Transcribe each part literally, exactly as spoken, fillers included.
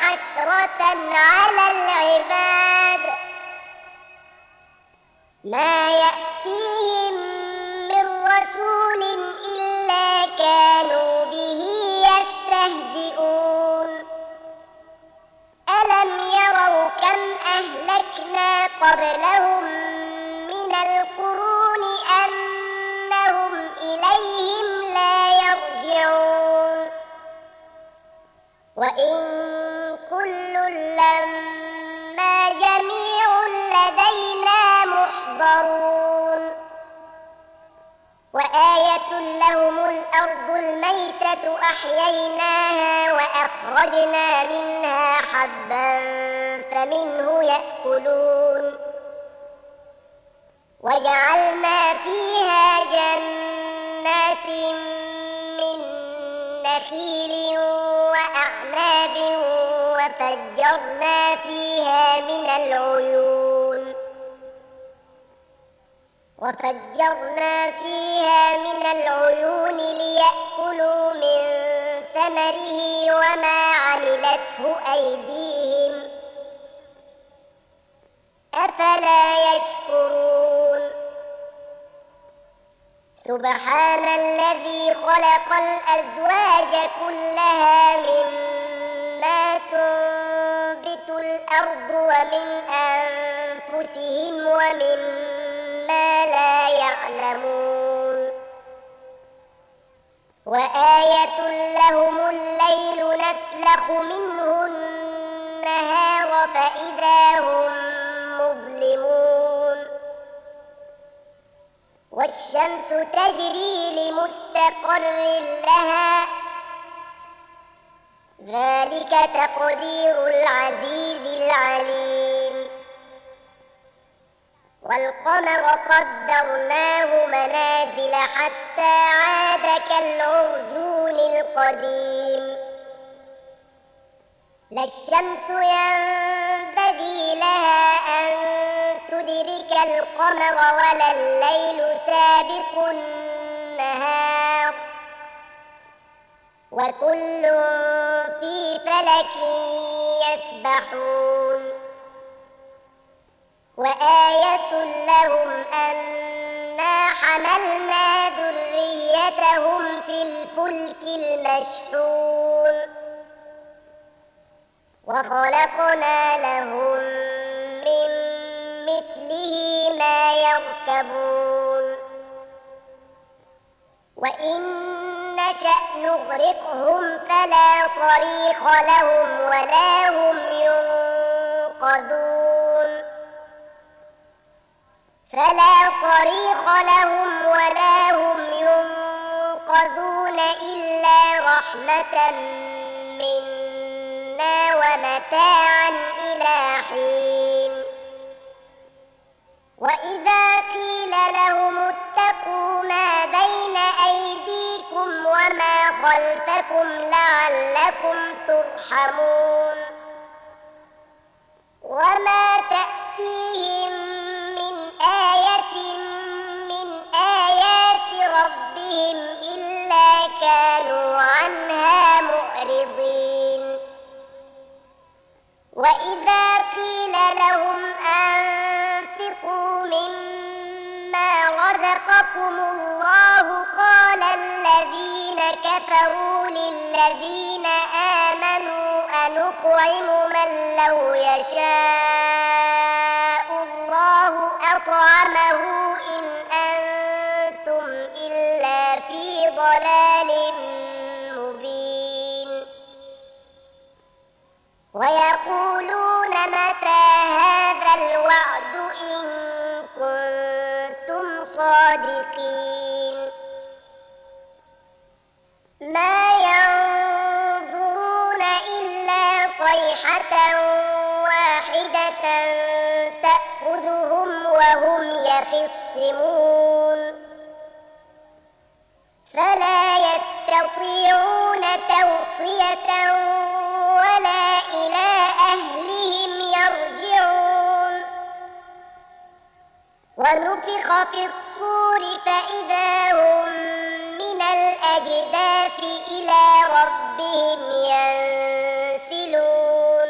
حسرة على العباد ما يأتيهم من رسول إلا كانوا به يستهزئون ألم يروا كم أهلكنا قبلهم من القرون أنهم إليهم لا يرجعون وإن كل لما جميع لدينا محضرون وآية لهم الأرض الميتة أحييناها وأخرجنا منها حبا فمنه يأكلون وجعلنا فيها جنات من نخيل وأعناب وفجرنا فيها من العيون وفجرنا فيها من العيون ليأكلوا من ثمره وما عملته أيديهم أفلا يشكرون سبحان الذي خلق الأزواج كلها مما تنبت الأرض ومن أنفسهم ومما لا يعلمون وآية لهم الليل نسلخ منه النهار فإذا هم مظلمون والشمس تجري لمستقر لها ذلك تقدير العزيز العليم والقمر قدرناه منازل حتى عاد كالعرجون القديم لا الشمس ينبغي لها أن تدرك القمر ولا الليل سابق النهار وكل في فلك يسبحون وآية لهم أنا حملنا ذريتهم في الفلك المشحون وخلقنا لهم من مثله ما يركبون وإن نشأ نغرقهم فلا صريخ لهم ولا هم ينقذون فلا صريخ لهم ولا هم ينقذون إلا رحمة منا ومتاعا إلى حين وإذا قيل لهم اتقوا ما بين أيديكم وما خلفكم لعلكم ترحمون وما تأتيهم من آية من آيات ربهم إلا كانوا عنها معرضين وإذا قيل لهم أنفقوا مما رزقكم الله قال الذين كفروا للذين آمنوا أنطعم من لو يشاء الله أطعمه إن أنتم إلا في ضلال مبين ويقولون متى هذا الوعد إن كنتم صادقين ما ينظرون إلا صيحة واحدة تأخذهم وهم يخصمون فلا يستطيعون توصية ولا إلى أهلهم يرجعون ونفخ في الصور فإذا هم من الأجداث إلى ربهم ينسلون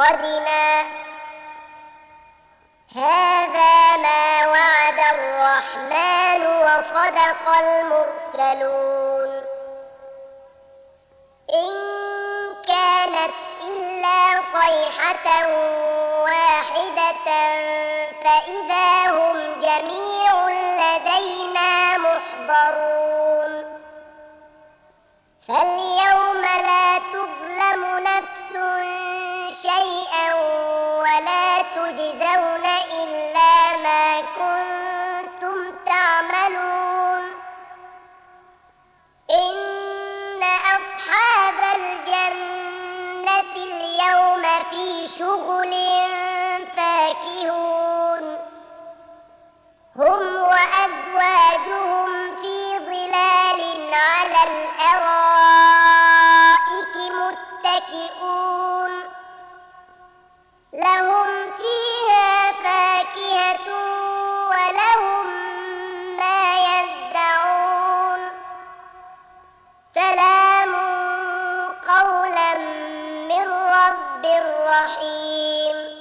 اتخذنا هذا ما وعد الرحمن وصدق المرسلون إن كانت إلا صيحة واحدة فإذا هم جميع لدينا محضرون فاليوم لا تظلم نفس شيئا ولا تجزون إلا ما كنتم تعملون إن أصحاب الجنة اليوم في شغل فاكهون هم وأزواجهم في ظلال على الأرائك متكئون لهم فيها فاكهة ولهم ما يدعون سلام قولا من رب رحيم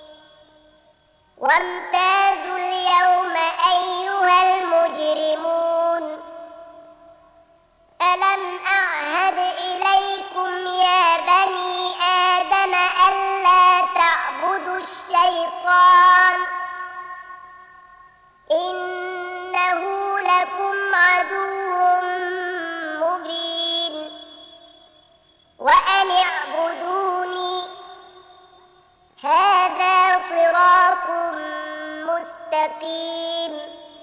وامتازوا اليوم أيها المجرمون ألم أعهد إليكم يا بني آدم ألا تعبدوا الشيطان إنه لكم عدو مبين وأن اعبدوني هذا صراط مستقيم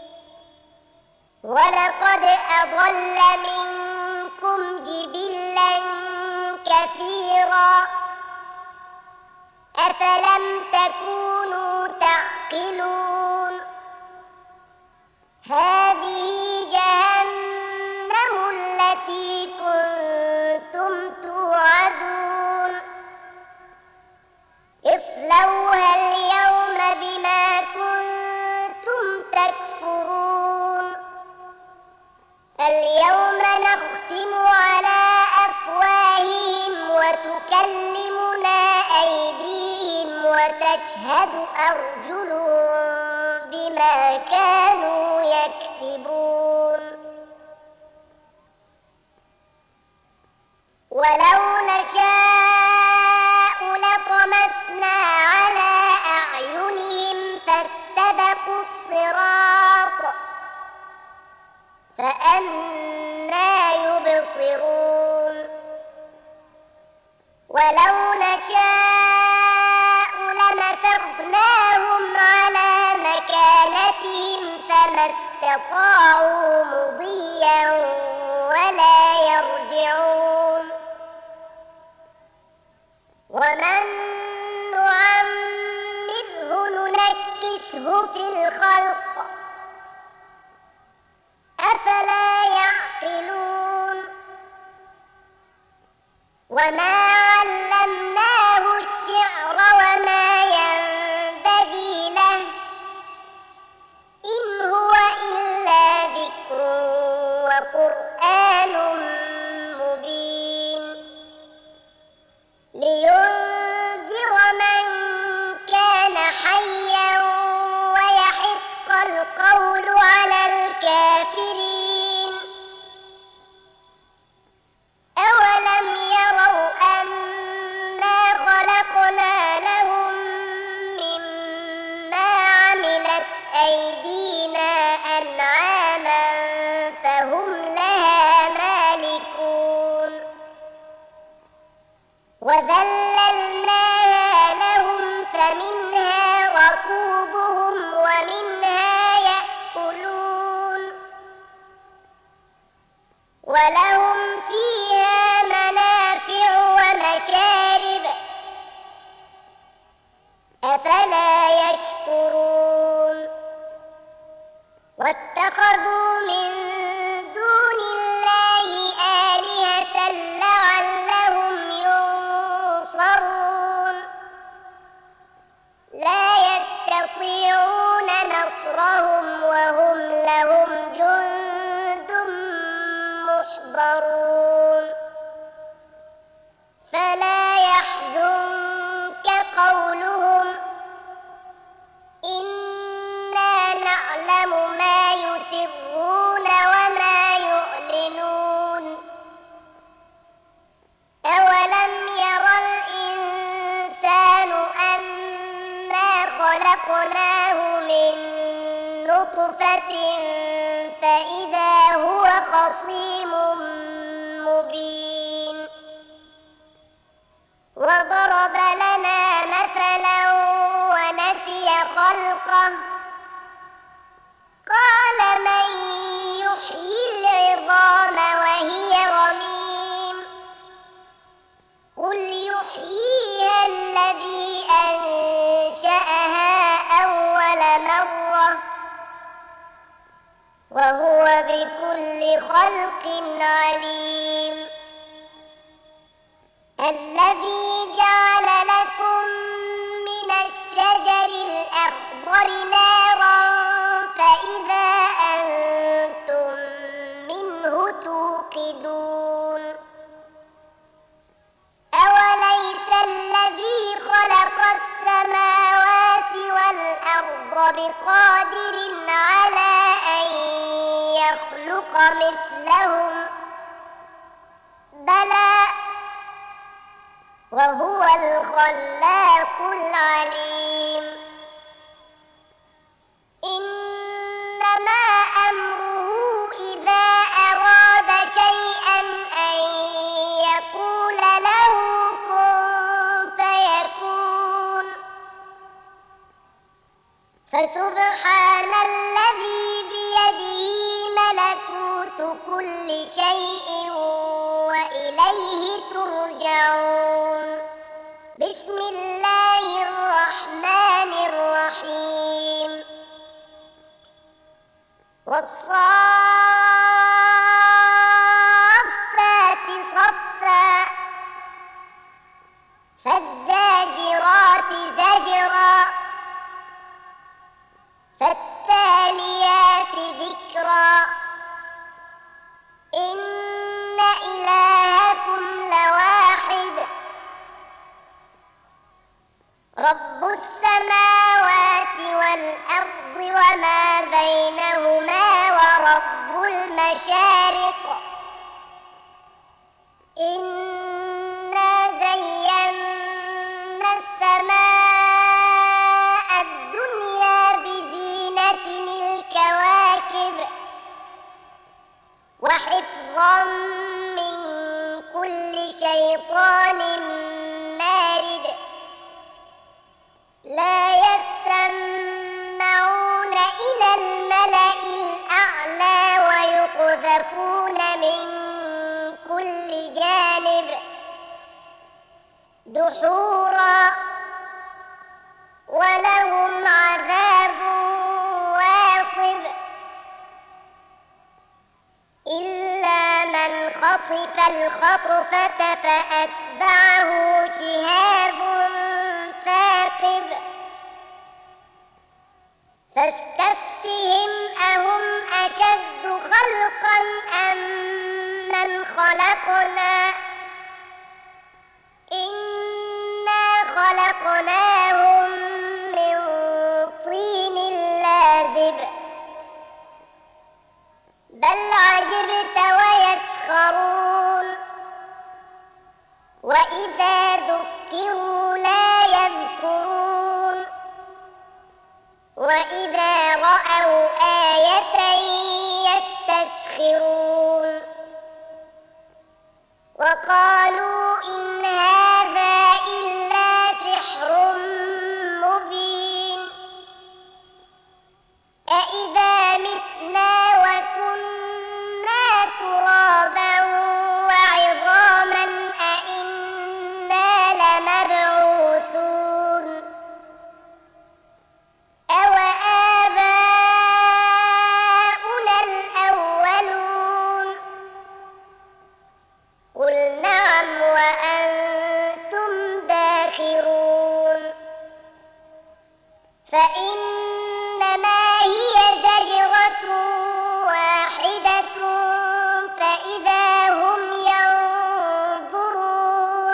ولقد أضل منكم جبلا كثيرا أفلم تكونوا تعقلون هذه جهنم التي كنتم توعدون اصلوها اليوم بما كنتم تكفرون اليوم نختم على أفواههم وتكلمنا أيديهم وتشهد أرجلهم بما كانوا يكسبون ولو نشاء لطمسنا على أعينهم فاستبقوا الصراط فأنى يبصرون ولو نشاء لمسخناهم على مكانتهم فما استطاعوا مضيا ولا يرجعون ومن نعمره ننكسه في الخلق أفلا يعقلون وما علمناه الشعر وما ينبغي له إن هو إلا ذكر وقرآن مبين لينذر من كان حيا ويحق القول على الكافرين أولم يروا أنا خلقنا لهم مما عملت أيدينا أنعاما فهم لها مالكون وذللناها لهم فمنها ركوبهم ومنها يأكلون ولهم فيها منافع ومشارب أفلا يشكرون واتخذوا من دون الله آلهة لعلهم ينصرون من نطفة فإذا هو خصيم مبين وضرب لنا مثلا ونسي خلقه قال من يحيي العظام وهي رميم قل يحييها الذي أنشأها أول مرة وهو بكل خلق عليم الذي جعل لكم من الشجر الأخضر نارا فإذا أنتم منه توقدون أوليس الذي خلق السماوات والأرض بقادر على أن يخلق مثلهم بلى وهو الخلاق العليم إنما أمره إذا أراد شيئا أن يقول له كن فيكون فسبحان الذي بيده ملكوت كل شيء وإليه ترجعون بسم الله الرحمن الرحيم والصافات صفا فالزاجرات زجرا فالتاليات ذكرا إن إلهكم لواحد رب السماوات والأرض وما بينهما ورب المشارق إنا زينا السماء الدنيا بزينة الكواكب وحفظا من كل شيطان مارد لا يسمعون إلى الملأ الأعلى ويقذفون من كل جانب دحورا ولهم عذاب واصب إلا من خطف الخطفة فأتبعه شهاب ثاقب فاستفتهم أهم أشد خلقا أم من خلقنا إنا خلقناهم من طين لازب بل عجبت ويسخرون وإذا ذكروا لا يذكرون وإذا رأوا آية يستسخرون وقالوا إن هذا إلا سحر مبين أإذا متنا وكنا ترابا وعظاما أإنا لمبعوثون أوآباؤنا الأولون قل نعم وأنتم داخرون فإنما هي زجرة واحدة فإذا هم ينظرون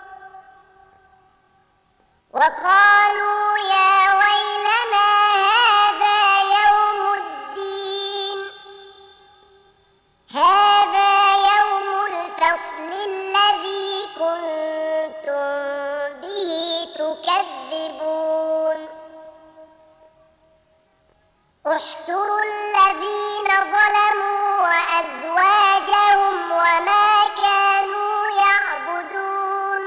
وقالوا يا ويلنا هذا يوم الدين هذا يوم الفصل الذي كنتم به تكذبون احشروا الذين ظلموا وأزواجهم وما كانوا يعبدون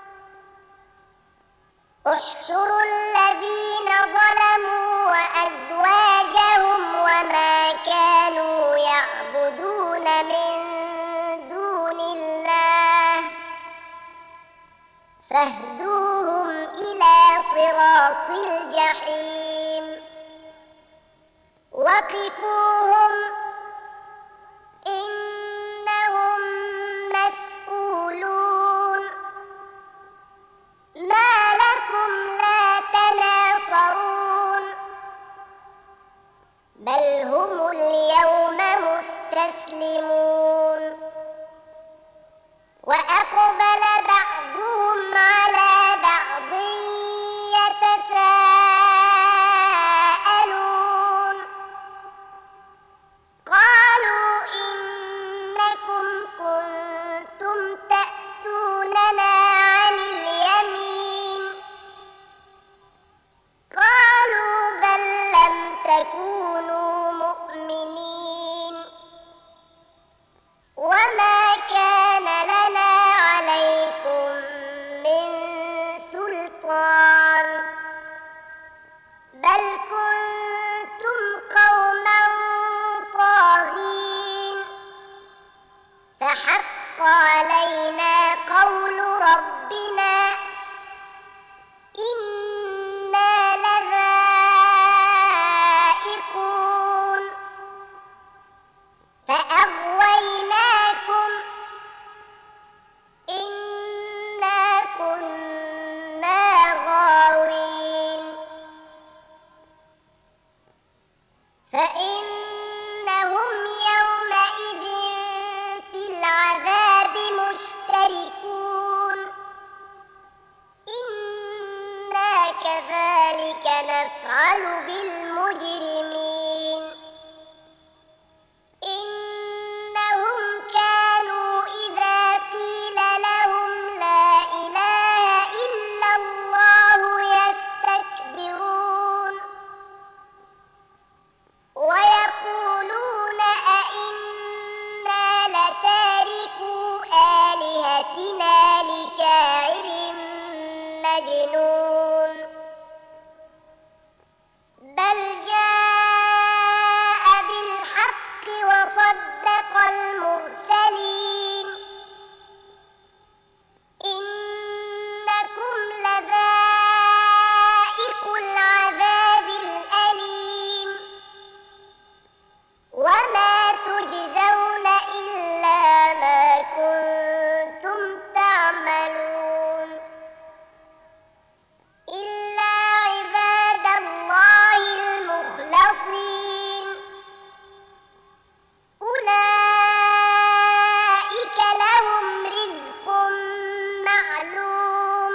احشروا الذين ظلموا وأزواجهم وما كانوا يعبدون من دون الله فاهدوهم إلى صراط الجحيم وقفوهم إنهم مسؤولون ما لكم لا تناصرون بل هم اليوم مستسلمون وأقبل بعضهم على بعض يتساءلون قالوا إنكم كنتم تأتوننا عن اليمين قالوا بل لم تكونوا مؤمنين وما كان لنا عليكم من سلطان بل كنتم قوما طاغين فحق علينا قول ربنا إنا لذائقون فأغويناكم إنا كنا غاوين فإنهم يومئذ في العذاب مشتركون إنا كذلك نفعل بالمجرمين إنهم كانوا إذا قيل لهم لا إله إلا الله يستكبرون ويقولون أئنا لتاركو آلهتنا لشاعر مجنون بل جاء بالحق وصدق المرسلين إنكم لذائق العذاب الأليم وما تجزون إلا ما كنتم تعملون إلا عباد الله المخلصين أولئك لهم رزق معلوم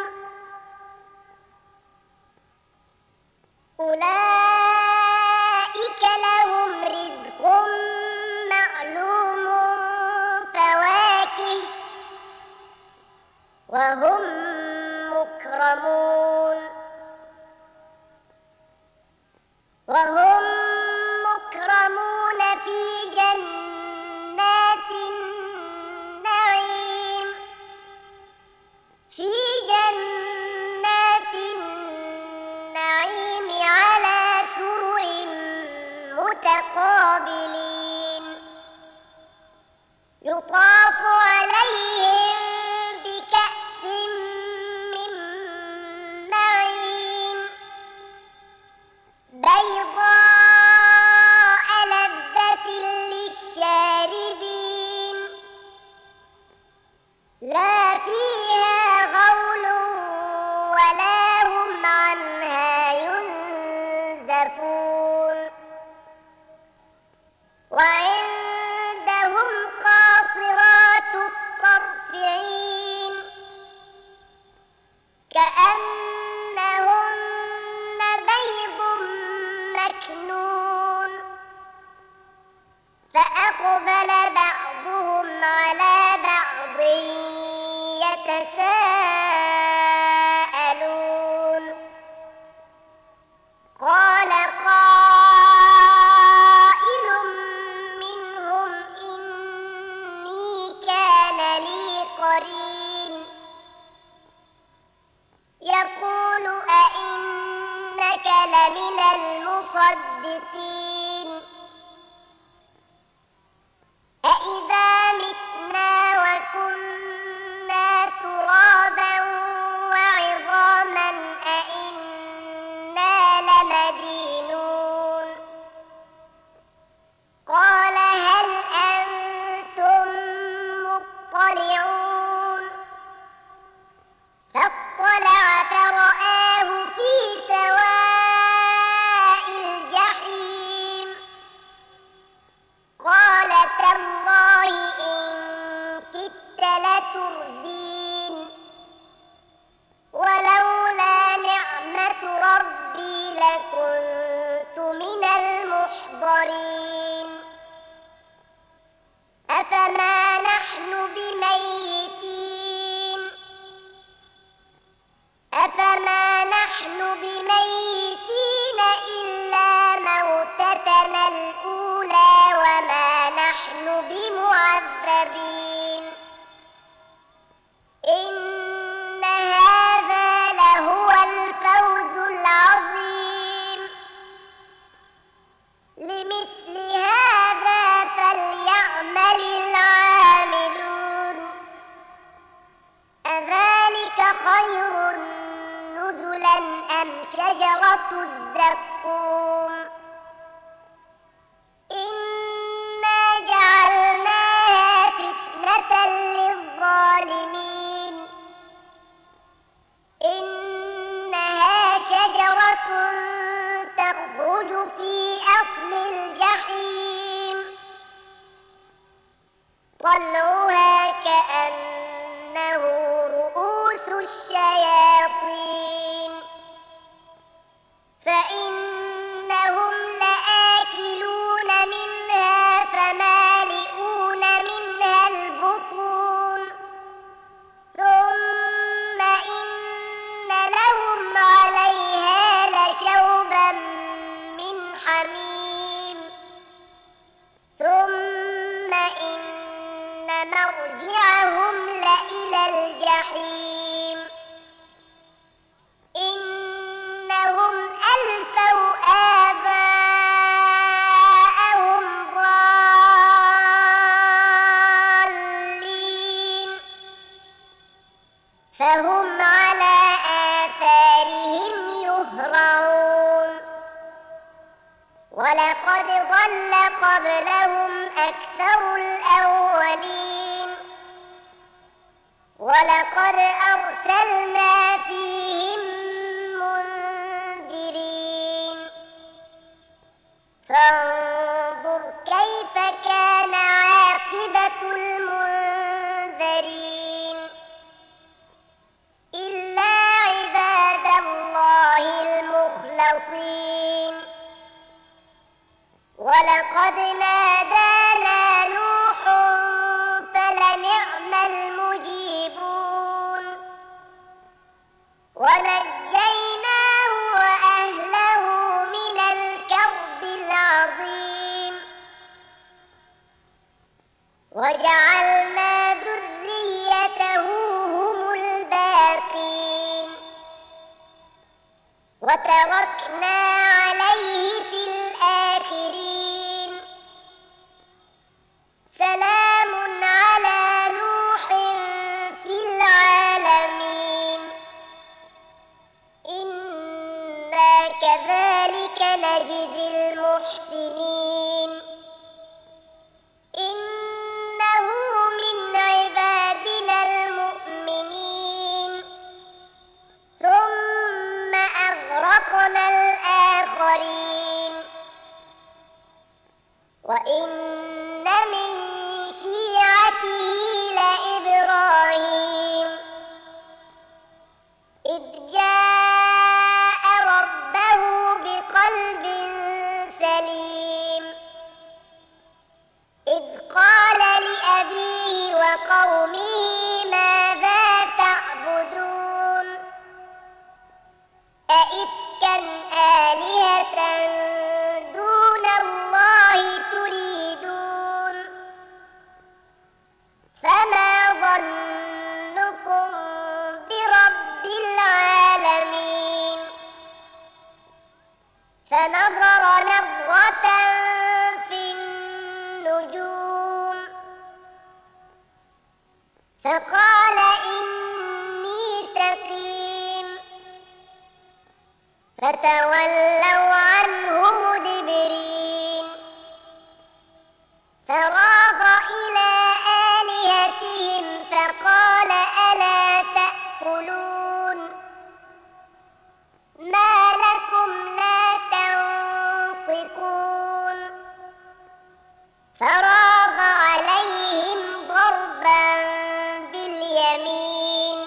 أولئك لهم رزق معلوم فواكه وهم مكرمون وهم مكرمون في جنات النعيم في جنات النعيم على سرر متقابلين يطاف عليهم بكأس من معين بيضاء لذة للشاربين لا فيها غول ولا هم عنها ينزفون وعندهم قاصرات الطرف عين كأنهن بيض مكنون فأقبل بعضهم على بعض يتساءلون قال قال مصدقين أإذا متنا وكنا ترابا وعظاما أإنا لمدينون قال هل أنتم مطلعون فاطلع فرآه في سواء الجحيم قال تالله إن كدت لتردين ولولا نعمة ربي لكنت من المحضرين أفما نحن بميتين أفما نحن بميتين إلا موتتنا الأولى وما نحن بمعذبين إن هذا لهو الفوز العظيم لمثل هذا فليعمل العاملون أذلك خير نزلا أم شجرة الزقوم إنا جعلناها فتنة للظالمين إنها شجرة تخرج في أصل الجحيم طلعها كأنه رؤوس الشياطين فإنهم لآكلون منها فمالئون منها البطون ثم إن لهم عليها لشوبا من حميم ثم إن مرجعهم لإلى الجحيم إنهم ألفوا آباءهم ضالين فهم على آثارهم يهرعون ولقد ضل قبلهم أكثر الأولين ولقد أرسلنا فيهم منذرين فانظر كيف كان عاقبة المنذرين إلا عباد الله المخلصين ولقد نادانا نوح فلنعم المجيبون ونجيناه وأهله من الكرب العظيم وجعلنا ذريته هم الباقين وتركنا عليه في الآخرين سلام على نوح في العالمين إنا كذلك نجزي المحسنين إنه من عبادنا المؤمنين ثم أغرقنا الآخرين وإن من شيعته لإبراهيم إذ جاء ربه بقلب سليم إذ قال لأبيه وقومه ماذا تعبدون أئفكا آلهة دون الله تريدون فنظر نظرة في النجوم فقال إني سقيم فتولوا عنه مدبرين فراغ إلى آلهتهم فقال ألا تأكلون ما لكم لا تنطقون فراغ عليهم ضربا باليمين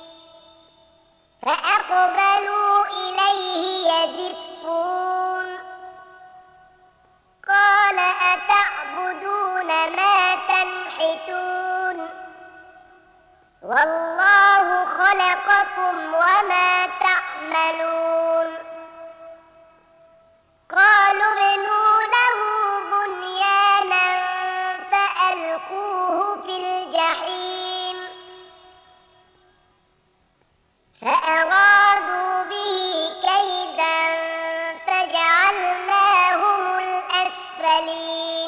فأقبلوا إليه يزفون قال أتعبدون ما تنحتون والله خلقكم وما تعملون قالوا ابنوا له بنيانا فألقوه في الجحيم فأرادوا به كيدا فجعلناهم الأسفلين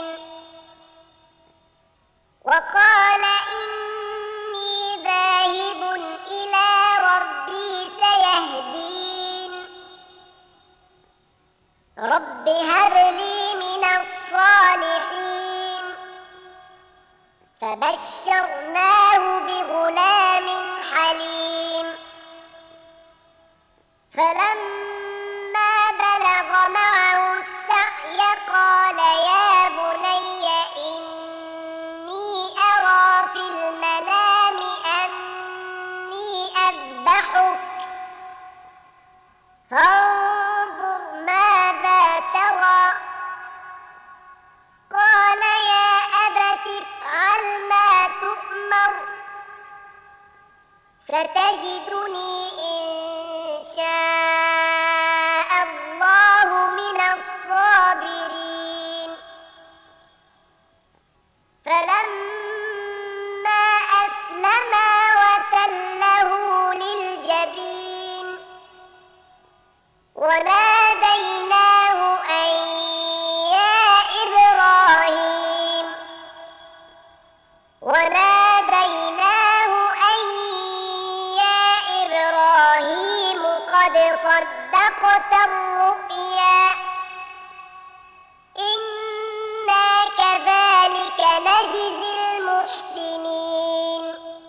وقال إني ذاهب إلى ربي سيهدين رب هب لي من الصالحين فبشرناه بغلام حليم فلما بلغ معه السعي قال يا بني إني أرى في المنام أني أذبحك فانظر ماذا ترى قال يا أبت افعل ما تؤمر ستجدني إن شاء الله من الصابرين فلما أسلما وتله للجبين وناديناه أن يا إبراهيم وناديناه أن يا إبراهيم قد صدقت الرؤيا إنا كذلك نجزي المحسنين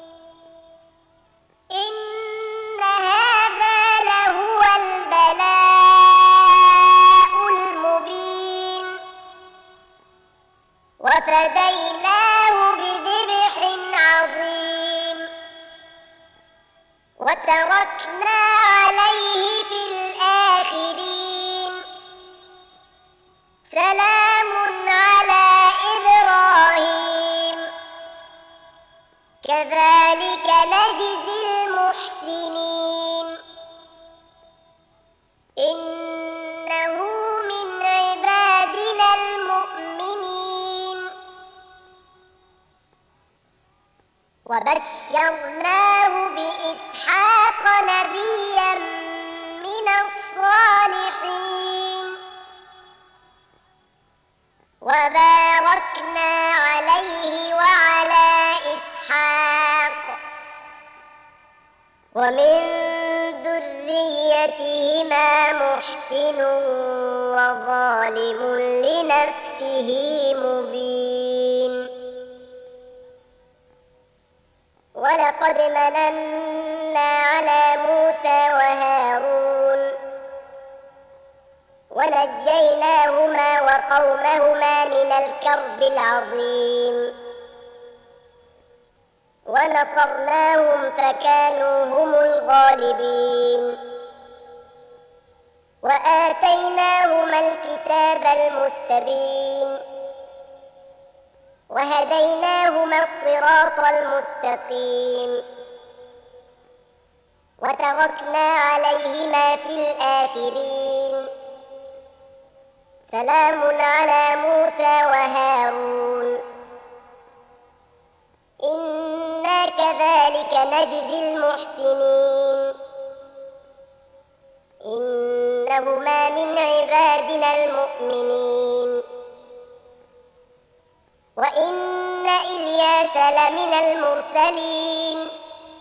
إن هذا لهو البلاء المبين وفديناه بذبح عظيم وتركنا عليه في الآخرين سلام على إبراهيم كذلك نجزي المحسنين إنه من عبادنا المؤمنين وبشرناه بإسحاق نبيا من الصالحين وباركنا عليه وعلى إسحاق ومن ذريتهما محسن وظالم لنفسه مبين ولقد مننا على موسى وهارون ونجيناهما وقومهما من الكرب العظيم ونصرناهم فكانوا هم الغالبين وآتيناهما الكتاب المستبين وهديناهما الصراط المستقيم وتركنا عليهما في الآخرين سلام على موسى وهارون إنا كذلك نجزي المحسنين إنه إنهما من عبادنا المؤمنين وإن إلياس لمن المرسلين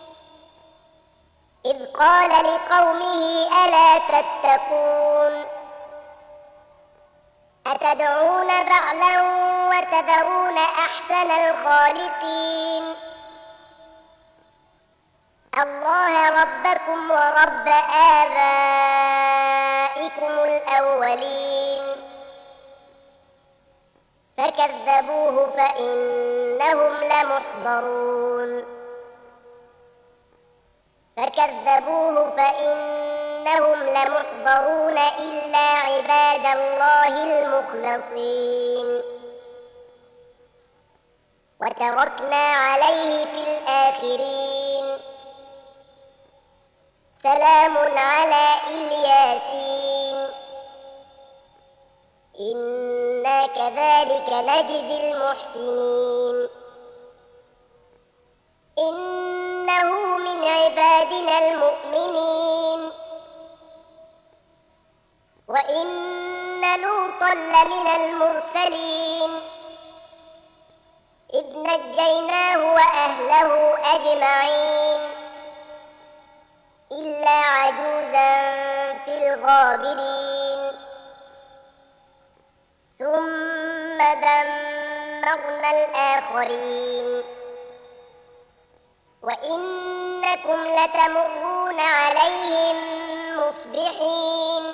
إذ قال لقومه ألا تتقون أتدعون بعلا وتذرون أحسن الخالقين الله ربكم ورب آبائكم الأولين فكذبوه فإنهم لمحضرون فكذبوه فإنهم لمحضرون إلا عباد الله المخلصين وتركنا عليه في الآخرين سلام على الياسين إنا كذلك نجزي المحسنين إنه من عبادنا المؤمنين وإن لوطا لمن المرسلين إذ نجيناه وأهله أجمعين إلا عجوزا في الغابرين ثم دمرنا الآخرين وإنكم لتمرون عليهم مصبحين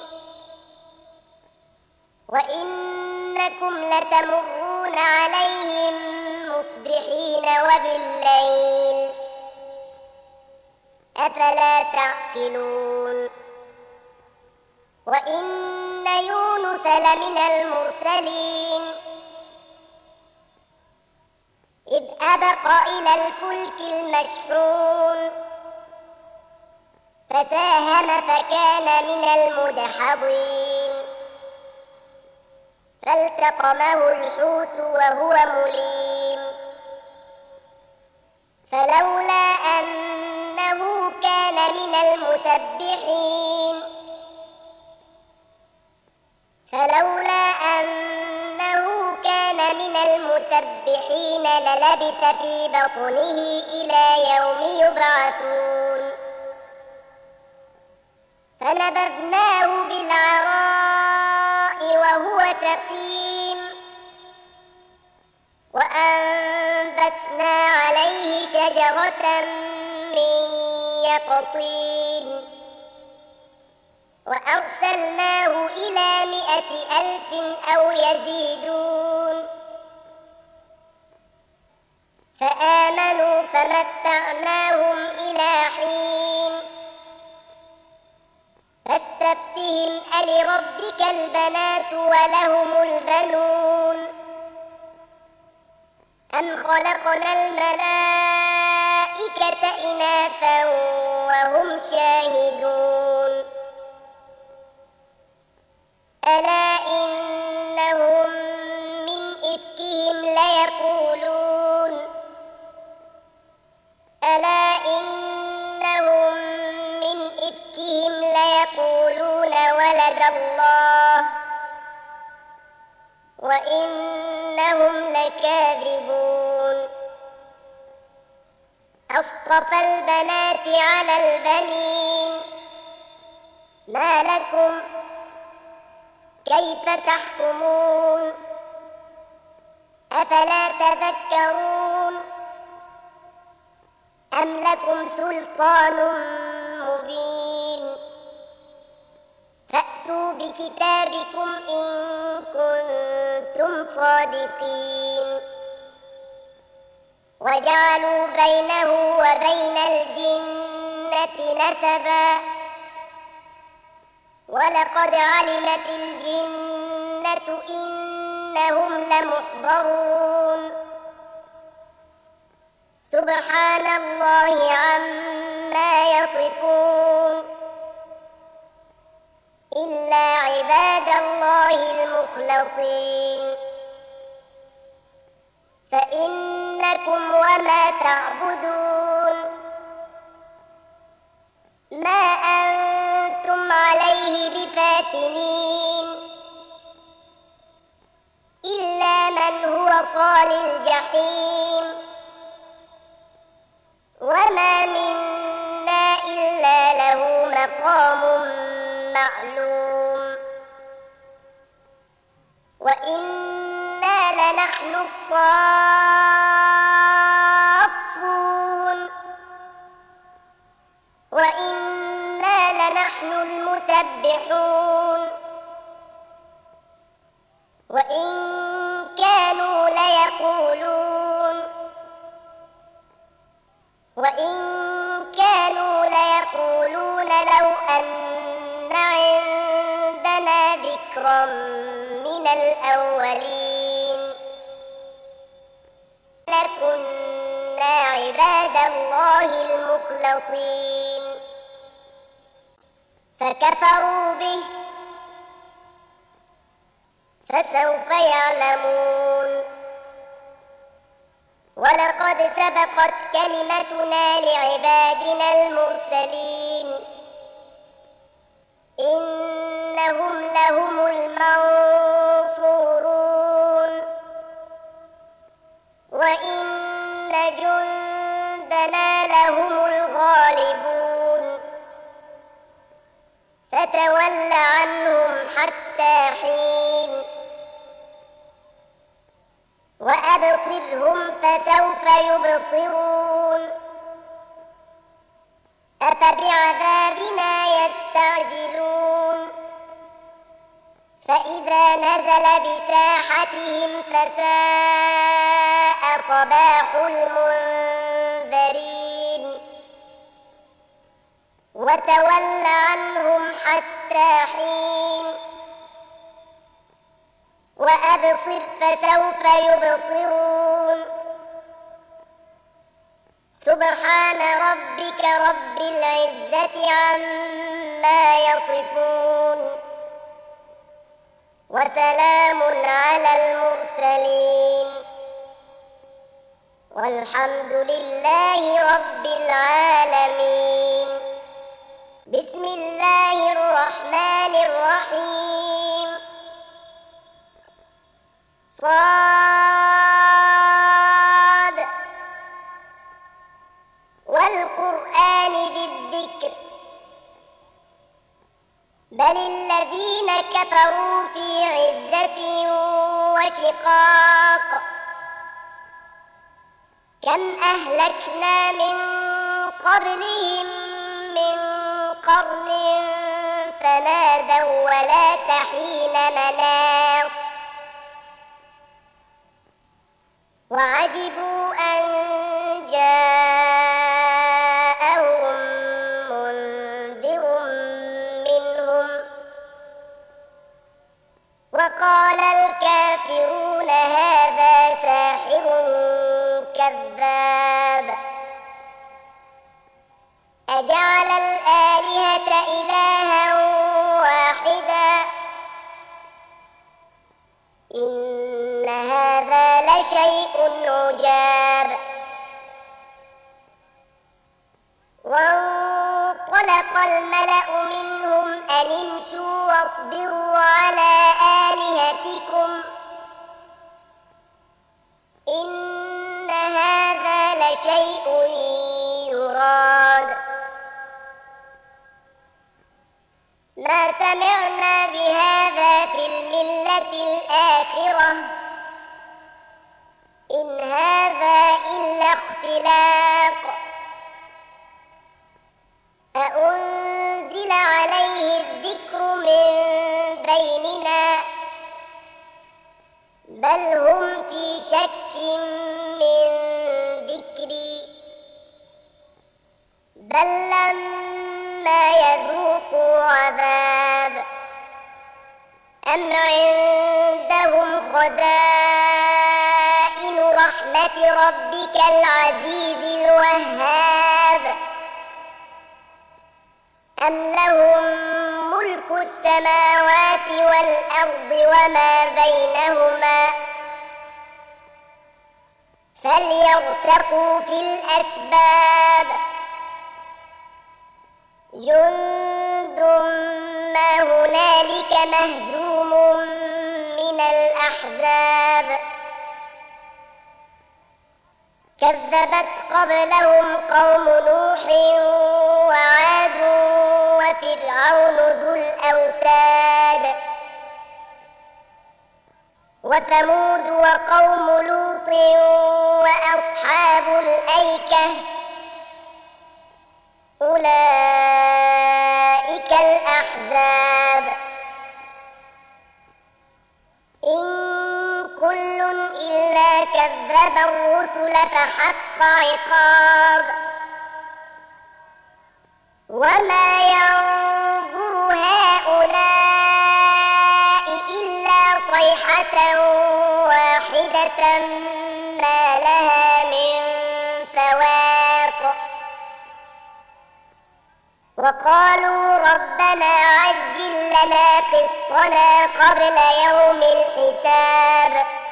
وإنكم لتمرون عليهم مصبحين وبالليل أفلا تعقلون وإن يونس لمن المرسلين إذ أبق إلى الفلك المشحون فساهم فكان من المدحضين فالتقمه الحوت وهو مليم فلولا أنه كان من المسبحين فلولا أنه كان من المسبحين للبث في بطنه إلى يوم يبعثون فنبذناه بالعراء وهو سقيم وأنبتنا عليه شجرة من يقطين وأرسلناه إلى مائة ألف أو يزيدون فآمنوا فمتعناهم إلى حين فاستفتهم ألربك البنات ولهم البنون أم خلقنا الملائكة إناثا وهم شاهدون ألا إنهم من إفكهم ليقولون ألا إنهم من إفكهم ليقولون ولد الله وإنهم لكاذبون أصطفى البنات على البنين ما لكم كيف تحكمون أفلا تذكرون أم لكم سلطان مبين فأتوا بكتابكم إن كنتم صادقين وجعلوا بينه وبين الجنة نسبا ولقد علمت الجنة إنهم لمحضرون سبحان الله عما يصفون إلا عباد الله المخلصين فإنكم وما تعبدون ما أنتم عليه بفاتنين سنين إلا من هو صال الجحيم وما منا إلا له مقام معلوم وإنا لنحن الصافون وإنا لنحن المسبحون وإن كانوا ليقولون وإن كانوا ليقولون لو أن عندنا ذكرا من الأولين لكنا عباد الله المخلصين فكفروا به فسوف يعلمون ولقد سبقت كلمتنا لعبادنا المرسلين إنهم لهم المنصورون وإن جندنا لهم الغالبون فتول عنهم حتى حين وأبصرهم فسوف يبصرون أفبعذابنا يستعجلون فإذا نزل بساحتهم فساء صباح المنذرين وتول عنهم حتى حين وأبصر فسوف يبصرون سبحان ربك رب العزة عما يصفون وسلام على المرسلين والحمد لله رب العالمين بسم الله الرحمن الرحيم صاد والقرآن ذي الذكر بل الذين كفروا في عزة وشقاق كم أهلكنا من قبلهم من قرن فنادوا ولا تحين مناص وعجبوا أن جاءهم منذر منهم وقال الكافرون هذا ساحر كذاب أجعل الآلهة إلها واحدا إن هذا لشيء عجاب وانطلق الملأ منهم أن امشوا واصبروا على آلهتكم إن هذا لشيء يراد ما سمعنا بهذا في الملة الآخرة إن هذا إلا اختلاق أأنزل عليه الذكر من بيننا بل هم في شك من ذكري بل لما يذوقوا عذاب أم عندهم خزائن رحمة ربك العزيز الوهاب أم لهم ملك السماوات والأرض وما بينهما فليرتقوا في الأسباب جند ما هنالك مهزوم من الأحزاب كذبت قبلهم قوم نوح وعاد وفرعون ذو الأوتاد وثمود وقوم لوط وأصحاب الأيكة أولئك الأحزاب إن كل إلا كذب الرسل فحق عقاب وما ينظر هؤلاء إلا صيحة واحدة ما لها من فواق وقالوا ربنا عجل لنا قسطنا قبل يوم الحساب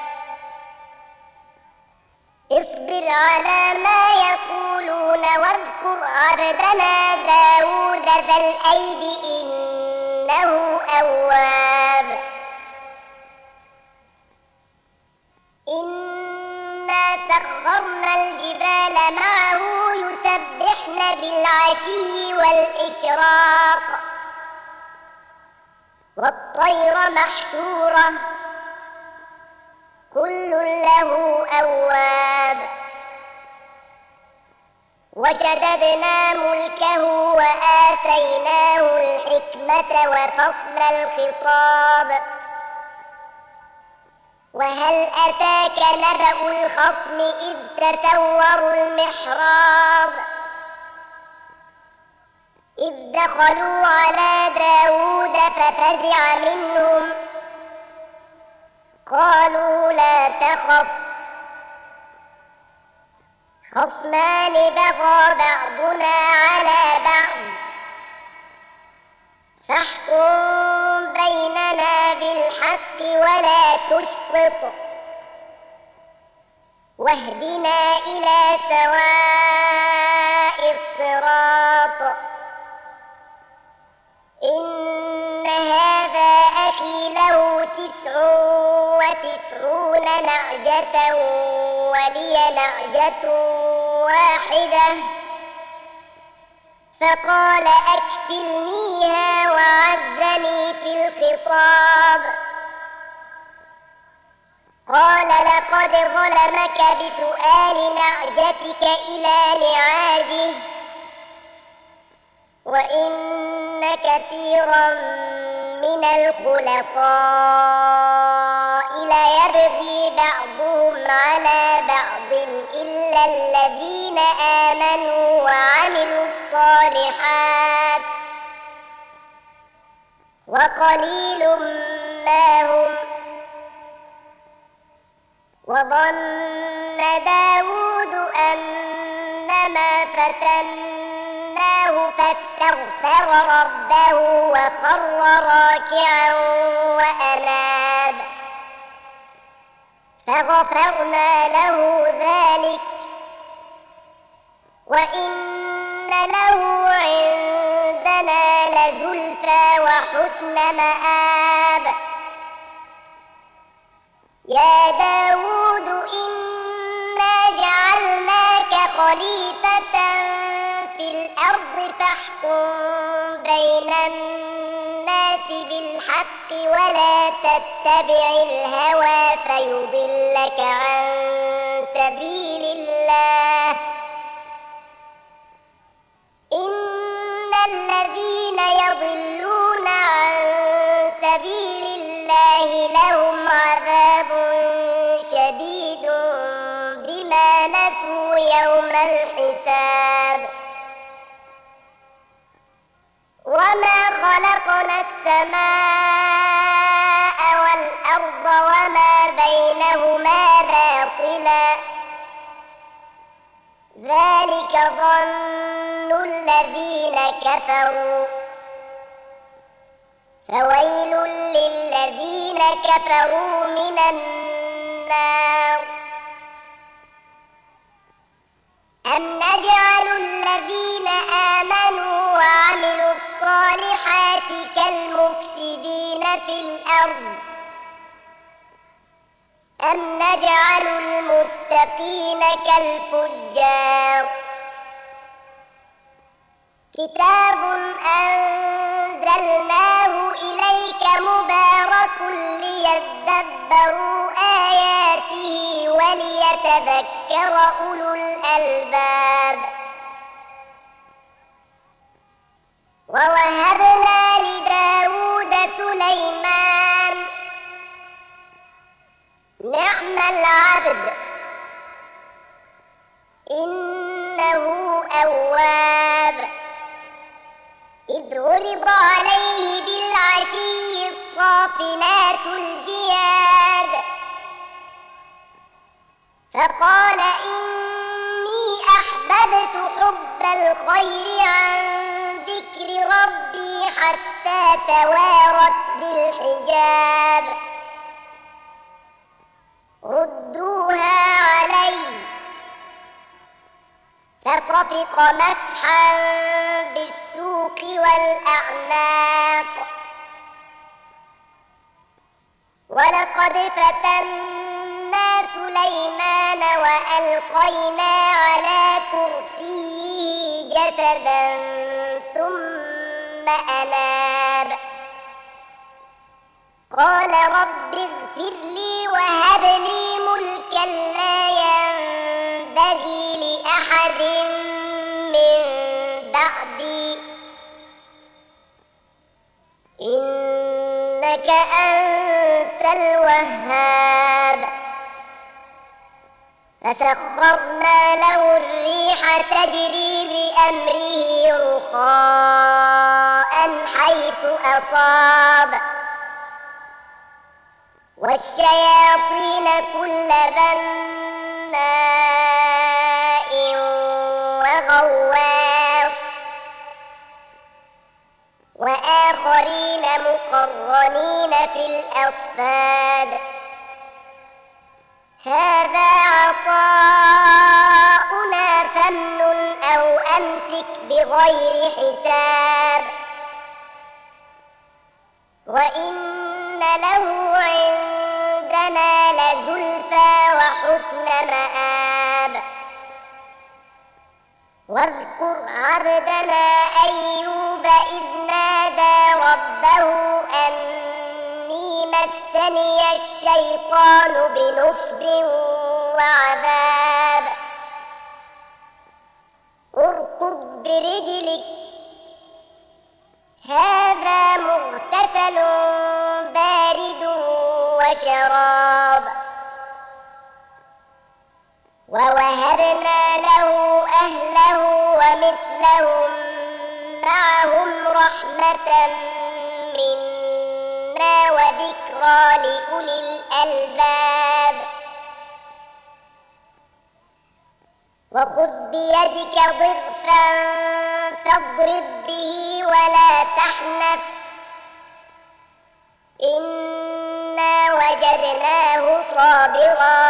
اصبر على ما يقولون واذكر عبدنا داود ذا الأيد إنه أواب إنا سخرنا الجبال معه يسبحن بالعشي والإشراق والطير محشورة كل له أواب وشددنا ملكه وآتيناه الحكمة وفصل الخطاب وهل أتاك نبأ الخصم إذ تسوروا المحراب إذ دخلوا على داود ففزع منهم قالوا لا تخف خصمان بغى بعضنا على بعض فاحكم بيننا بالحق ولا تشطط واهدنا إلى سواء الصراط إن هذا أخي له تسع وتسعون نعجة ولي نعجة واحدة فقال أكفلنيها وعزني في الخطاب قال لقد ظلمك بسؤال نعجتك إلى نعاجه وإن كثيرا من الخلطاء ليبغي بعضهم على بعض إلا الذين آمنوا وعملوا الصالحات وقليل ما هم وظن داود أنما فتناه فاستغفر ربه وخر راكعا وأناب فغفرنا له ذلك وإن له عندنا لزلفى وحسن مآب يا داود إنا جعلناك خليفة في الأرض فاحكم بين الناس بالحق ولا تتبع الهوى فيضلك عن سبيل الله إن الذين يضلون عن سبيل الله لهم عذاب شديد بما نسوا يوم الحساب وما خلقنا السماء والأرض وما بينهما باطلا ذلك ظن الذين كفروا فويل للذين كفروا من النار أم نجعل الذين آمنوا وعملوا الصالحات كالمفسدين في الأرض أم نجعل المتقين كالفجار كتاب أنزلناه إليك مبارك ليدبروا آياته وليتذكر أولو الألباب ووهبنا لداود سليمان نعم العبد إنه أواب إذ عرض عليه بالعشي الصافنات الجياد فقال إني أحببت حب الخير عن ذكر ربي حتى توارت بالحجاب ردوها علي فطفق مسحا بالسوق والأعناق ولقد فتنا سليمان وألقينا على كرسيه جسدا ثم أناب قال رب اغفر لي وهب لي ملكا لا ينبغي لأحد من بعدي إنك أنت الوهاب فسخرنا له الريح تجري بأمره رخاء حيث أصاب والشياطين كل بناء وغواص وآخرين مقرنين في الأصفاد هذا عطاؤنا فامنن أو أمسك بغير حساب وإن له عندنا لزلفى وحسن مآب واذكر عبدنا أيوب إذ نادى ربه أني مسني الشيطان بنصب وعذاب اركض برجلك هذا مغتسل بارد وشراب ووهبنا له أهله ومثلهم معهم رحمة منا وذكرى لأولي الألباب وخذ بيدك ضغثا فاضرب به ولا تحنث إنا وجدناه صابرا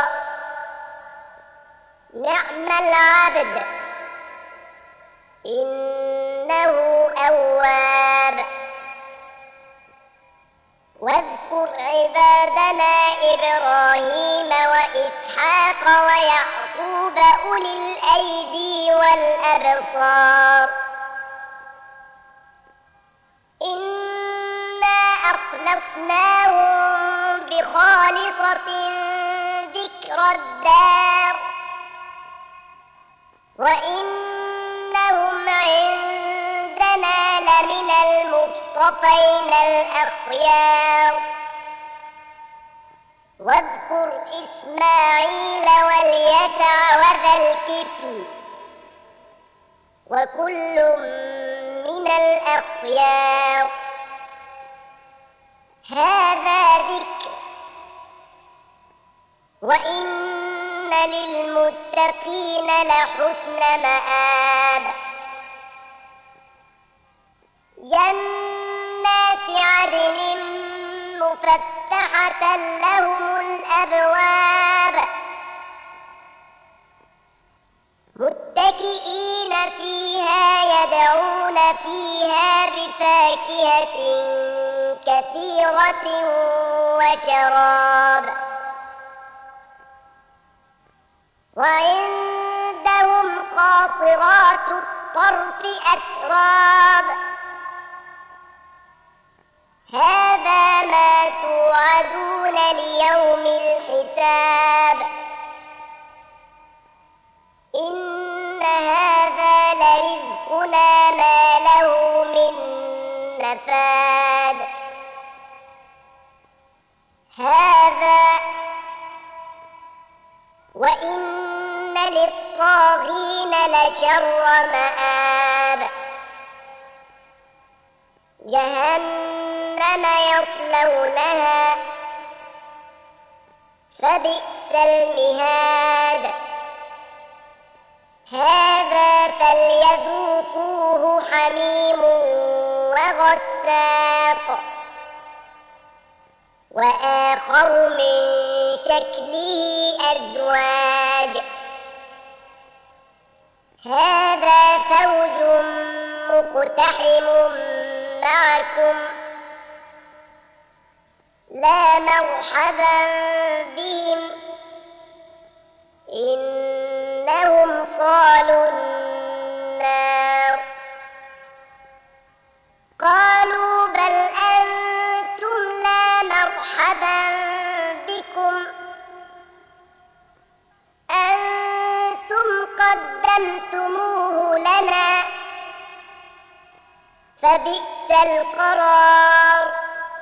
نعم العبد إنه أواب واذكر عبادنا إبراهيم وإسحاق ويعقوب أولي الأيدي والأبصار إنا أخلصناهم بخالصة ذكر الدار وإنهم عندنا لمن المصطفين الأخيار واذكر إسماعيل واليسع وذا الكفل وكل من الأخيار هذا ذكر وإن للمتقين لحسن مآب جنات عدن مفتحة لهم الأبواب متكئين فيها يدعون فيها بفاكهة كثيرة سدرة وشراب وعندهم قاصرات الطرف أتراب هذا ما توعدون ليوم الحساب إن هذا لرزقنا ما له من نفاد هذا وإن للطاغين لشر مآب جهنم يصلونها فبئس المهاد هذا فليذوقوه حميم وغساق وآخر من شكله أزواج هذا فوج مقتحم معكم لا مرحبا بهم إنهم صالوا النار قالوا بل أنتم لا مرحبا بكم أنتم قدمتموه لنا فبئس القرار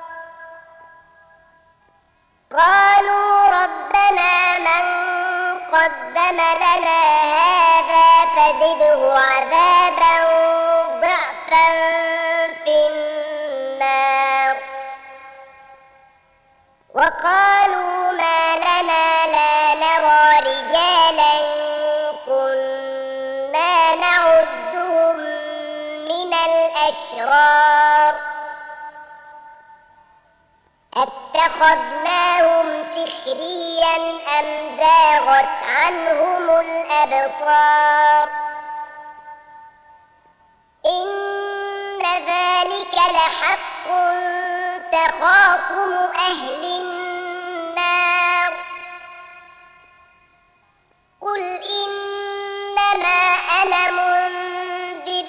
قالوا ربنا من قدم لنا هذا فزده عذابا ضعفا في النار وقالوا ما لنا لا نرى رجالا كنا نعدهم من الأشرار أتخذناهم سخريا أم زاغت عنهم الأبصار إن ذلك لحق تخاصم أهل النار قل إنما أنا منذر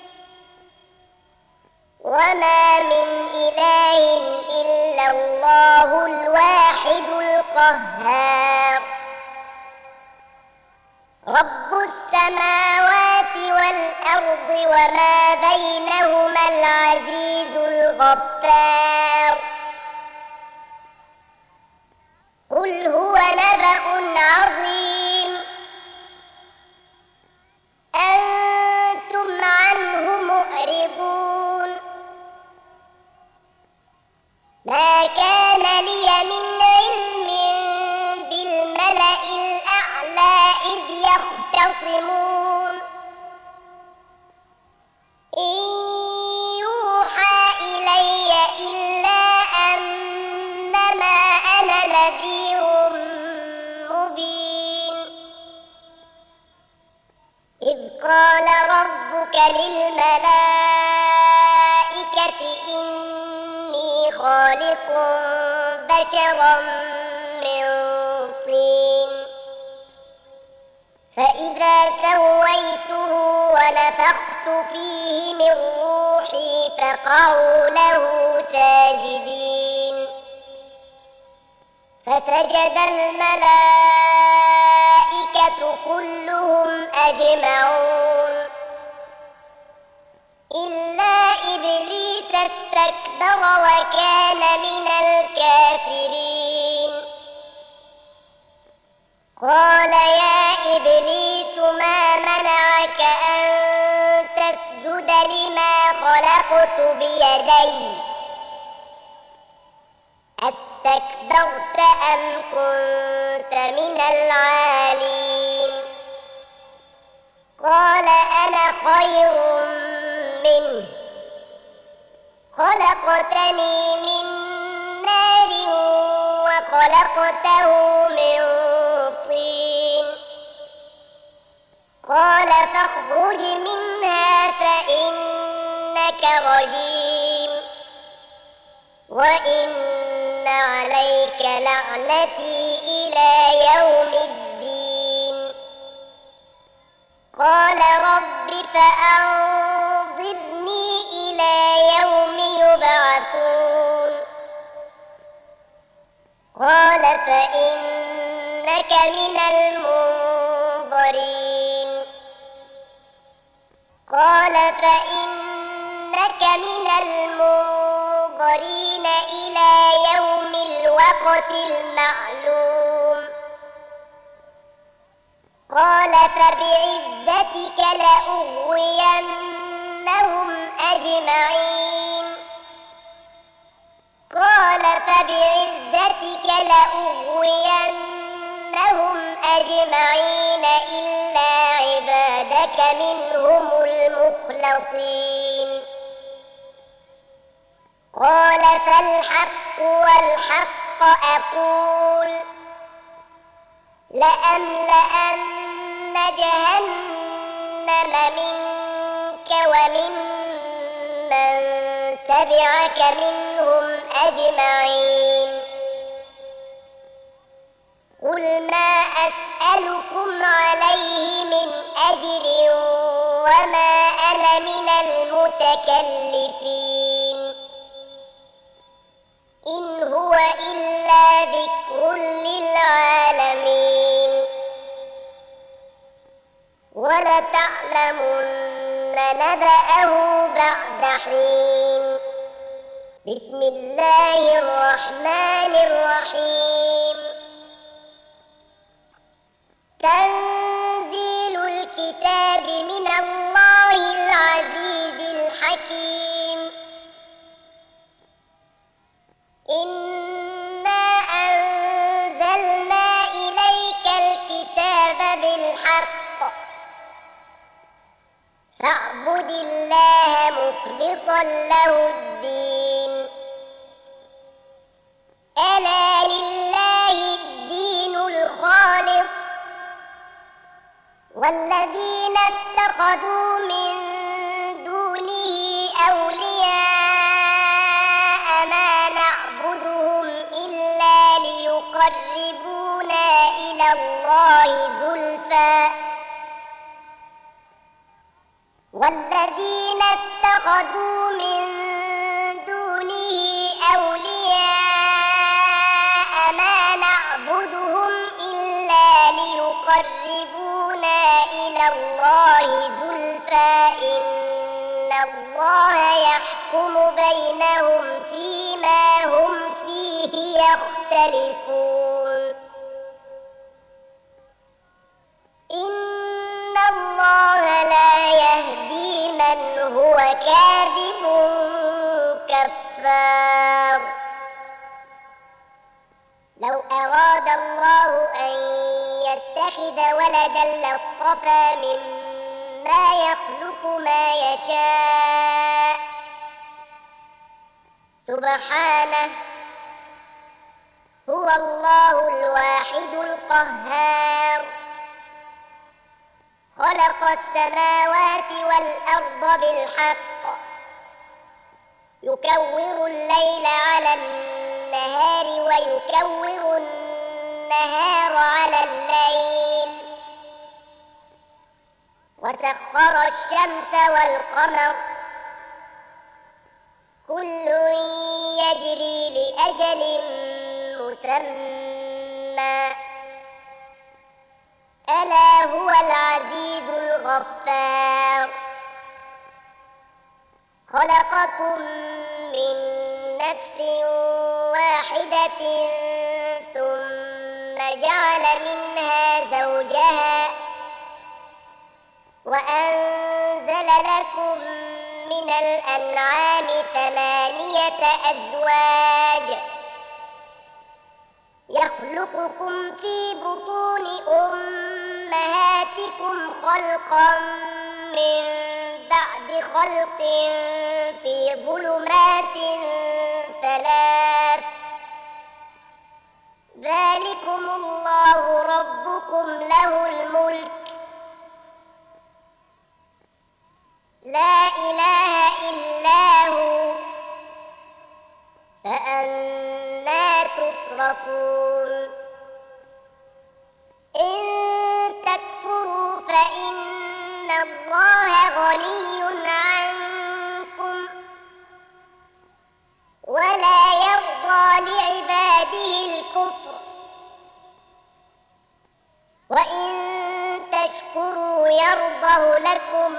وما من إله إلا الله الواحد القهار رب السماوات والأرض وما بينهما العزيز الغفار قل هو نبأ عظيم أنتم عنه معرضون ما كان لي من علم بالملأ الأعلى إذ يختصمون إن يوحى إلي إلا أنما أنا نذير مبين إذ قال ربك للملائكة إني خالق بشرا من طين فإذا سويته ونفخت فيه من روحي فقعوا له ساجدين فسجد الملائكة كلهم أجمعون إلا إبليس استكبر وكان من الكافرين قال يا إبليس ما منعك أن تسجد لما خلقت بيدي أستكبرت أم كنت من العالين قال أنا خير منه خلقتني من نار وخلقته من طين قال فاخرج منها فإنك رجيم وإن عليك لعنتي إلى يوم الدين قال رب فأنظرني إلى يوم يبعثون قال فإنك من المنظرين قال فإنك من المنظرين إلى يوم الوقت المعلوم قال فبعزتك لأغوينهم أجمعين قال فبعزتك لأغوينهم أجمعين إلا عبادك منهم المخلصين قال فالحق والحق أقول لأملأن جهنم منك وممن تبعك منهم أجمعين قل ما أسألكم عليه من أجر وما أنا من المتكلفين إن هو إلا ذكر للعالمين ولتعلمن نبأه بعد حين بسم الله الرحمن الرحيم تنزيل الكتاب من الله العزيز الحكيم إنا أنزلنا إليك الكتاب بالحق فاعبد الله مخلصا له الدين ألا لله الدين الخالص والذين اتخذوا من دونه أولياء ما نعبدهم إلا ليقربونا إلى الله زلفى والذين اتخذوا من دونه أولياء ما نعبدهم إلا ليقربونا إلى الله زلفى إن الله يحكم بينهم فيما هم فيه يختلفون إن الله لا يهدي من هو كاذب كفار لو أراد الله أن يتخذ ولدا لاصطفى مما يخلق ما يشاء سبحانه هو الله الواحد القهار خلق السماوات والأرض بالحق يكور الليل على النهار ويكور النهار على الليل وسخر الشمس والقمر كل يجري لأجل مسمى ألا هو العزيز الغفار خلقكم من نفس واحدة ثم جعل منها زوجها وأنزل لكم من الأنعام ثمانية أزواج يخلقكم في بطون أمهاتكم خلقا من بعد خلق في ظلمات ثلاث ذلكم الله ربكم له الملك لا إله إلا هو فأ يسخطون إن تكفروا فإن الله غني عنكم ولا يرضى لعباده الكفر وإن تشكروا يرضه لكم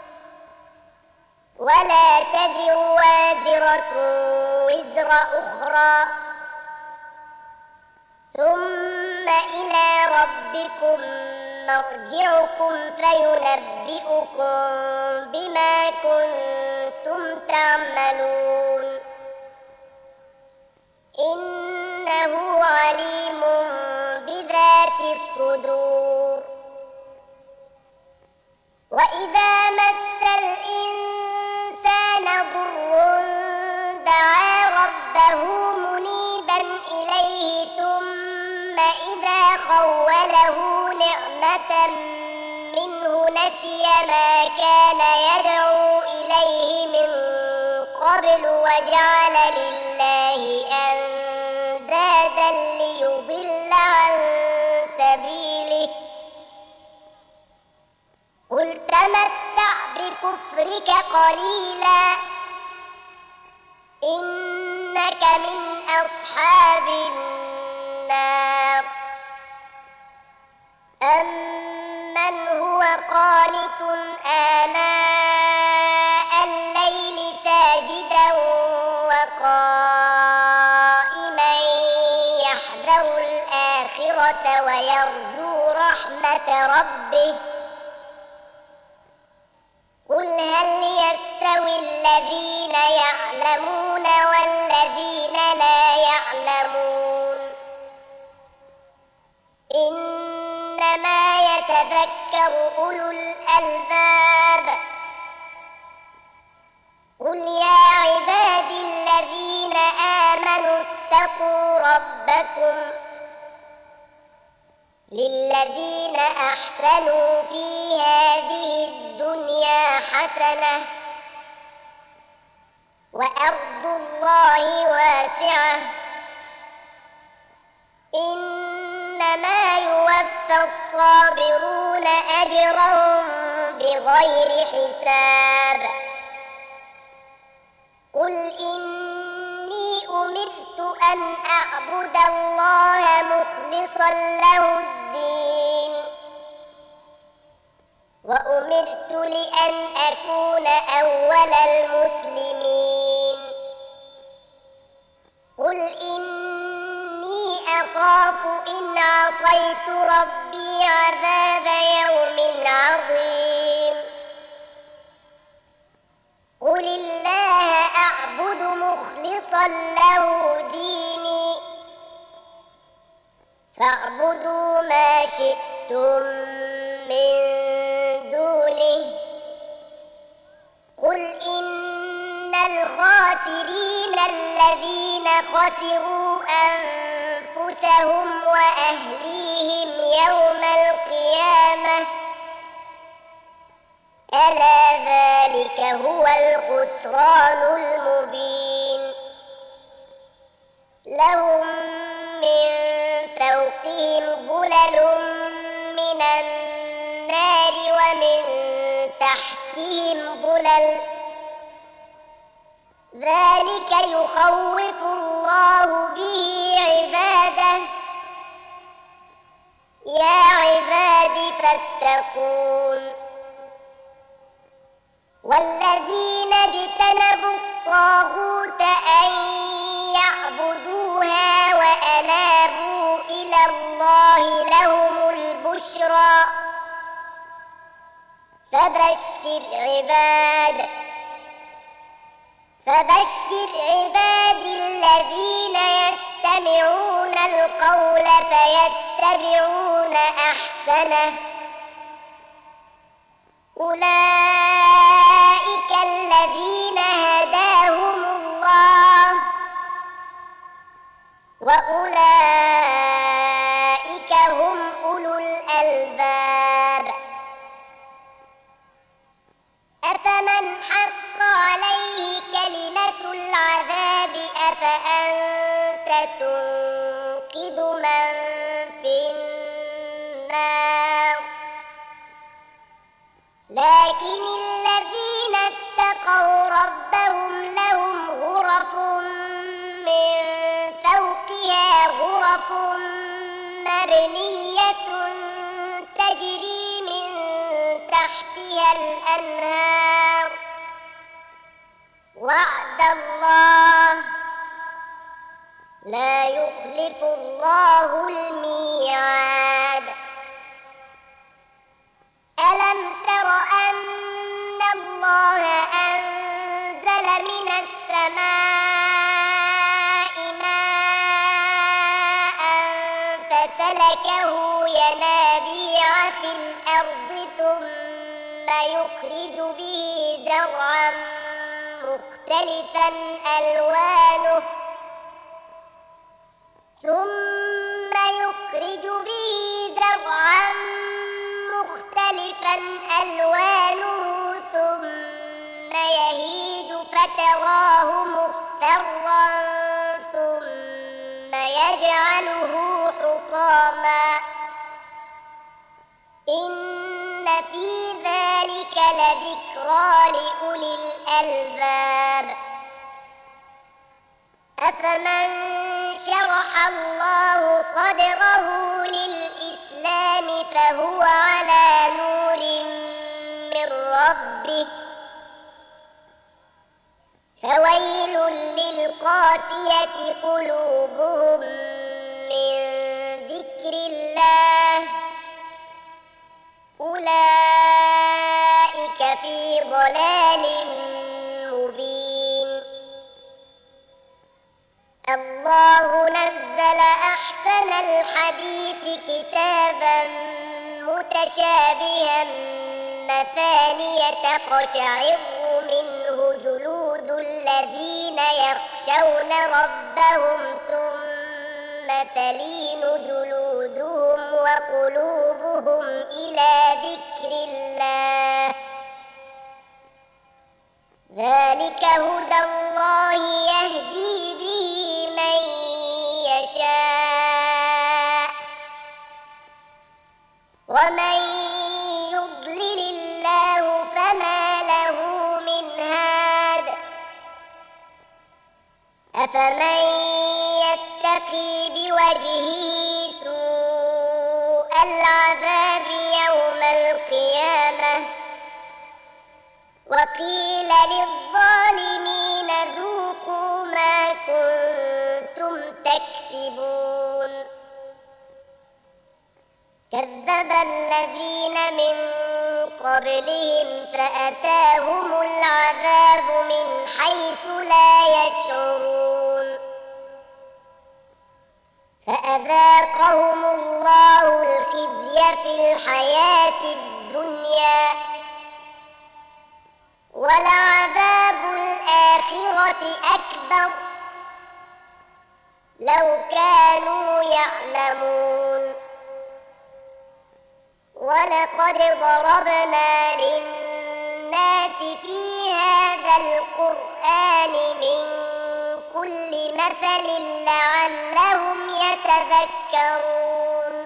ولا تزر وازرة وزر أخرى ثم إلى ربكم مرجعكم فينبئكم بما كنتم تعملون إنه عليم بذات الصدور وإذا مس الإنسان ضر دعا ربه منيبا إليه ثم إذا خوله نعمة منه نسي ما كان يدعو إليه من قبل وجعل لله أندادا ليضل عن سبيله قل تمتع بكفرك قليلا إنك من أصحاب النار أمن هو قانت آناء الليل ساجدا وقائما يحذر الآخرة ويرجو رحمة ربه قل هل يستوي الذين يعلمون والذين لا يعلمون إنما يتذكر أولو الألباب قل يا عبادي الذين آمنوا اتقوا ربكم للذين أحسنوا في هذه الدنيا حسنة وأرض الله واسعة إنما يوفى الصابرون أجرهم بغير حساب قل إني أمرت أن أعبد الله مخلصا له الدين وأمرت لأن أكون أول المسلمين قل إني أخاف إن عصيت ربي عذاب يوم عظيم قل الله أعبد مخلصا له ديني فاعبدوا ما شئتم من دونه قل إن الخاسرين الذين خسروا أنفسهم وأهليهم يوم القيامة ألا ذلك هو الخسران المبين لهم من فوقهم ظلل من النار ومن تحتهم ظلل ذلك يخوف الله به عباده يا عباد فاتقون والذين اجتنبوا الطاغوت أن يعبدوها وأنابوا إلى الله لهم البشرى فبشر عباد فبشر عبادي الذين يستمعون القول فيتبعون أحسنه أولئك الذين هداهم الله وأولئك هم أولو الألباب أفمن حق عليه كلمة العذاب أفأنت تنصر يوقد من في النار. لكن الذين اتقوا ربهم لهم غرف من فوقها غرف مبنية تجري من تحتها الأنهار. وعد الله لا يخلف الله الميعاد. ألم تر أن الله أنزل من السماء ماء فسلكه ينابيع في الأرض ثم يخرج به زرعا مختلفا ألوانه ثم يخرج به زرعا مختلفا ألوانه ثم يهيج فتراه مصفرا ثم يجعله حطاما. إن في ذلك لذكرى لأولي الألباب. أفمن شرح الله صدره للإسلام فهو على نور من ربه فويل للقاسية قلوبهم من ذكر الله أولئك في ضلال مبين. الله نزل أحسن الحديث كتابا متشابها مثانية تقشعر منه جلود الذين يخشون ربهم ثم تلين جلودهم وقلوبهم إلى ذكر الله. ذلك هدى الله يهدي به من يشاء ومن يضلل الله فما له من هاد. أفمن يتقي بوجهه سوء العذاب يوم القيامة وقيل للظالمين ذوقوا ما كنتم تكسبون. كذب الذين من قبلهم فأتاهم العذاب من حيث لا يشعرون فأذاقهم الله الخزي في الحياة الدنيا ولعذاب الآخرة أكبر لو كانوا يعلمون. ولقد ضربنا للناس في هذا القرآن من كل مثل لعلهم يتذكرون.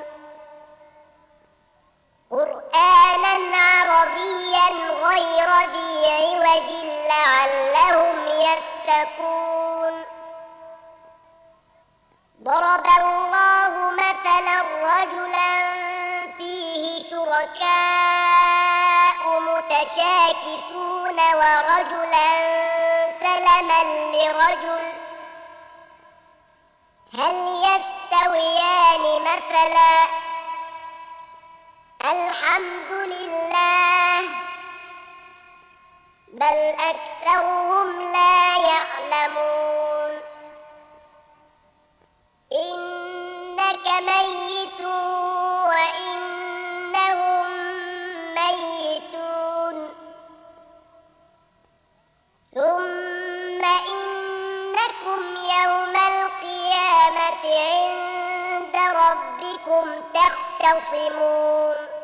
قرآنا عربيا غير ذي عوج لعلهم يتقون. ضرب الله مثلا رجلا فيه شركاء متشاكسون ورجلا سلما لرجل هل يستويان مثلا الحمد لله بل أكثرهم لا يعلمون. إنك ميت وإنهم ميتون ثم إنكم يوم القيامة عند ربكم تختصمون.